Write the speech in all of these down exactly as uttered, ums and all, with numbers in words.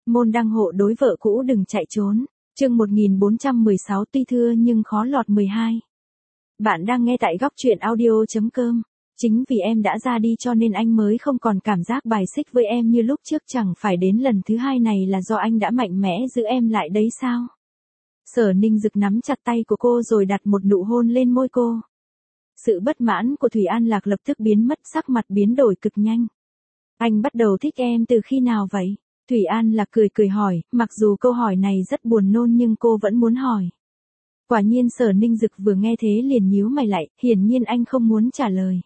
Môn đăng hộ đối vợ cũ đừng chạy trốn. Chương một nghìn bốn trăm mười sáu tuy thưa nhưng khó lọt mười hai. Bạn đang nghe tại góc truyện audio chấm com. Chính vì em đã ra đi cho nên anh mới không còn cảm giác bài xích với em như lúc trước, chẳng phải đến lần thứ hai này là do anh đã mạnh mẽ giữ em lại đấy sao? Sở Ninh Dực nắm chặt tay của cô rồi đặt một nụ hôn lên môi cô. Sự bất mãn của Thủy An Lạc lập tức biến mất, sắc mặt biến đổi cực nhanh. Anh bắt đầu thích em từ khi nào vậy? Thủy An Lạc cười cười hỏi, mặc dù câu hỏi này rất buồn nôn nhưng cô vẫn muốn hỏi. Quả nhiên Sở Ninh Dực vừa nghe thế liền nhíu mày lại, hiển nhiên anh không muốn trả lời.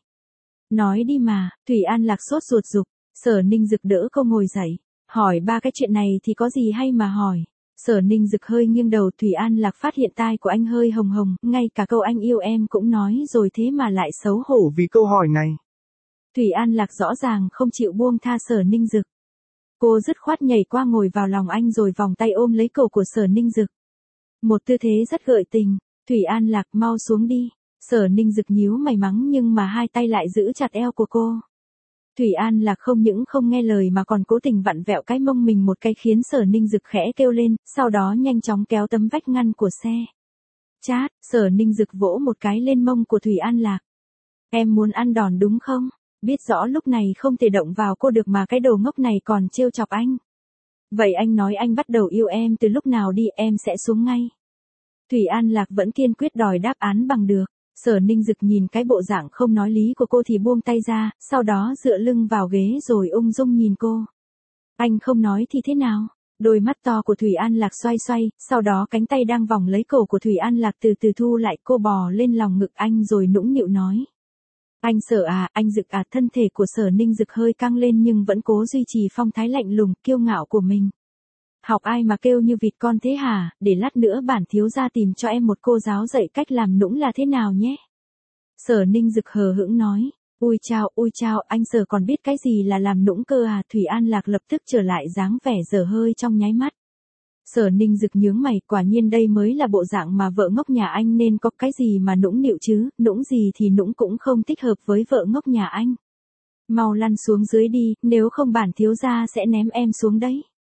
Nói đi mà, Thủy An Lạc sốt ruột giục. Sở Ninh Dực đỡ cô ngồi dậy, hỏi ba cái chuyện này thì có gì hay mà hỏi. Sở Ninh Dực hơi nghiêng đầu, Thủy An Lạc phát hiện tai của anh hơi hồng hồng, ngay cả câu anh yêu em cũng nói rồi thế mà lại xấu hổ vì câu hỏi này. Thủy An Lạc rõ ràng không chịu buông tha Sở Ninh Dực. Cô dứt khoát nhảy qua ngồi vào lòng anh rồi vòng tay ôm lấy cổ của Sở Ninh Dực. Một tư thế rất gợi tình. Thủy An Lạc, mau xuống đi. Sở Ninh Dực nhíu mày mắng nhưng mà hai tay lại giữ chặt eo của cô. Thủy An Lạc không những không nghe lời mà còn cố tình vặn vẹo cái mông mình một cái khiến Sở Ninh Dực khẽ kêu lên, sau đó nhanh chóng kéo tấm vách ngăn của xe. Chát, Sở Ninh Dực vỗ một cái lên mông của Thủy An Lạc. Em muốn ăn đòn đúng không? Biết rõ lúc này không thể động vào cô được mà cái đồ ngốc này còn trêu chọc anh. Vậy anh nói anh bắt đầu yêu em từ lúc nào đi, em sẽ xuống ngay. Thủy An Lạc vẫn kiên quyết đòi đáp án bằng được. Sở Ninh Dực nhìn cái bộ dạng không nói lý của cô thì buông tay ra, sau đó dựa lưng vào ghế rồi ung dung nhìn cô. Anh không nói thì thế nào? Đôi mắt to của Thủy An Lạc xoay xoay, sau đó cánh tay đang vòng lấy cổ của Thủy An Lạc từ từ thu lại, cô bò lên lòng ngực anh rồi nũng nịu nói. Anh Sở à, anh Dực à. Thân thể của Sở Ninh Dực hơi căng lên nhưng vẫn cố duy trì phong thái lạnh lùng, kiêu ngạo của mình. Học ai mà kêu như vịt con thế hả, để lát nữa bản thiếu gia tìm cho em một cô giáo dạy cách làm nũng là thế nào nhé. Sở Ninh Dực hờ hững nói, ui chao, ui chao, anh Sở còn biết cái gì là làm nũng cơ à. Thủy An Lạc lập tức trở lại dáng vẻ dở hơi trong nháy mắt. Sở Ninh Dực nhướng mày, quả nhiên đây mới là bộ dạng mà vợ ngốc nhà anh nên có, cái gì mà nũng nịu chứ, nũng gì thì nũng cũng không thích hợp với vợ ngốc nhà anh. Mau lăn xuống dưới đi, nếu không bản thiếu gia sẽ ném em xuống đấy.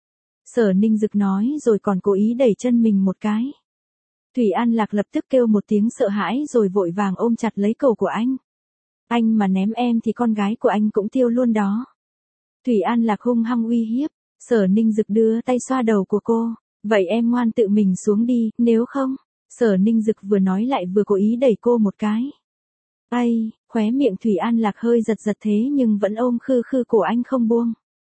Sở Ninh Dực nói rồi còn cố ý đẩy chân mình một cái. Thủy An Lạc lập tức kêu một tiếng sợ hãi rồi vội vàng ôm chặt lấy cổ của anh. Anh mà ném em thì con gái của anh cũng tiêu luôn đó. Thủy An Lạc hung hăng uy hiếp. Sở Ninh Dực đưa tay xoa đầu của cô. Vậy em ngoan tự mình xuống đi, nếu không. Sở Ninh Dực vừa nói lại vừa cố ý đẩy cô một cái. Ây, khóe miệng Thủy An Lạc hơi giật giật thế nhưng vẫn ôm khư khư cổ anh không buông.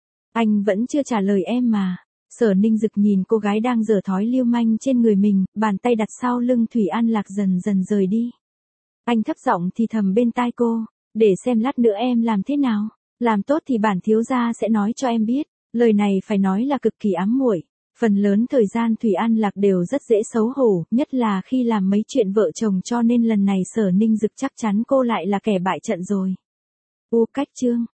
Anh vẫn chưa trả lời em mà. Sở Ninh Dực nhìn cô gái đang giở thói lưu manh trên người mình, bàn tay đặt sau lưng Thủy An Lạc dần dần rời đi. Anh thấp giọng thì thầm bên tai cô, để xem lát nữa em làm thế nào, làm tốt thì bản thiếu gia sẽ nói cho em biết. Lời này phải nói là cực kỳ ám muội. Phần lớn thời gian Thủy An Lạc đều rất dễ xấu hổ, nhất là khi làm mấy chuyện vợ chồng, cho nên lần này Sở Ninh Dực chắc chắn cô lại là kẻ bại trận rồi. U cách chương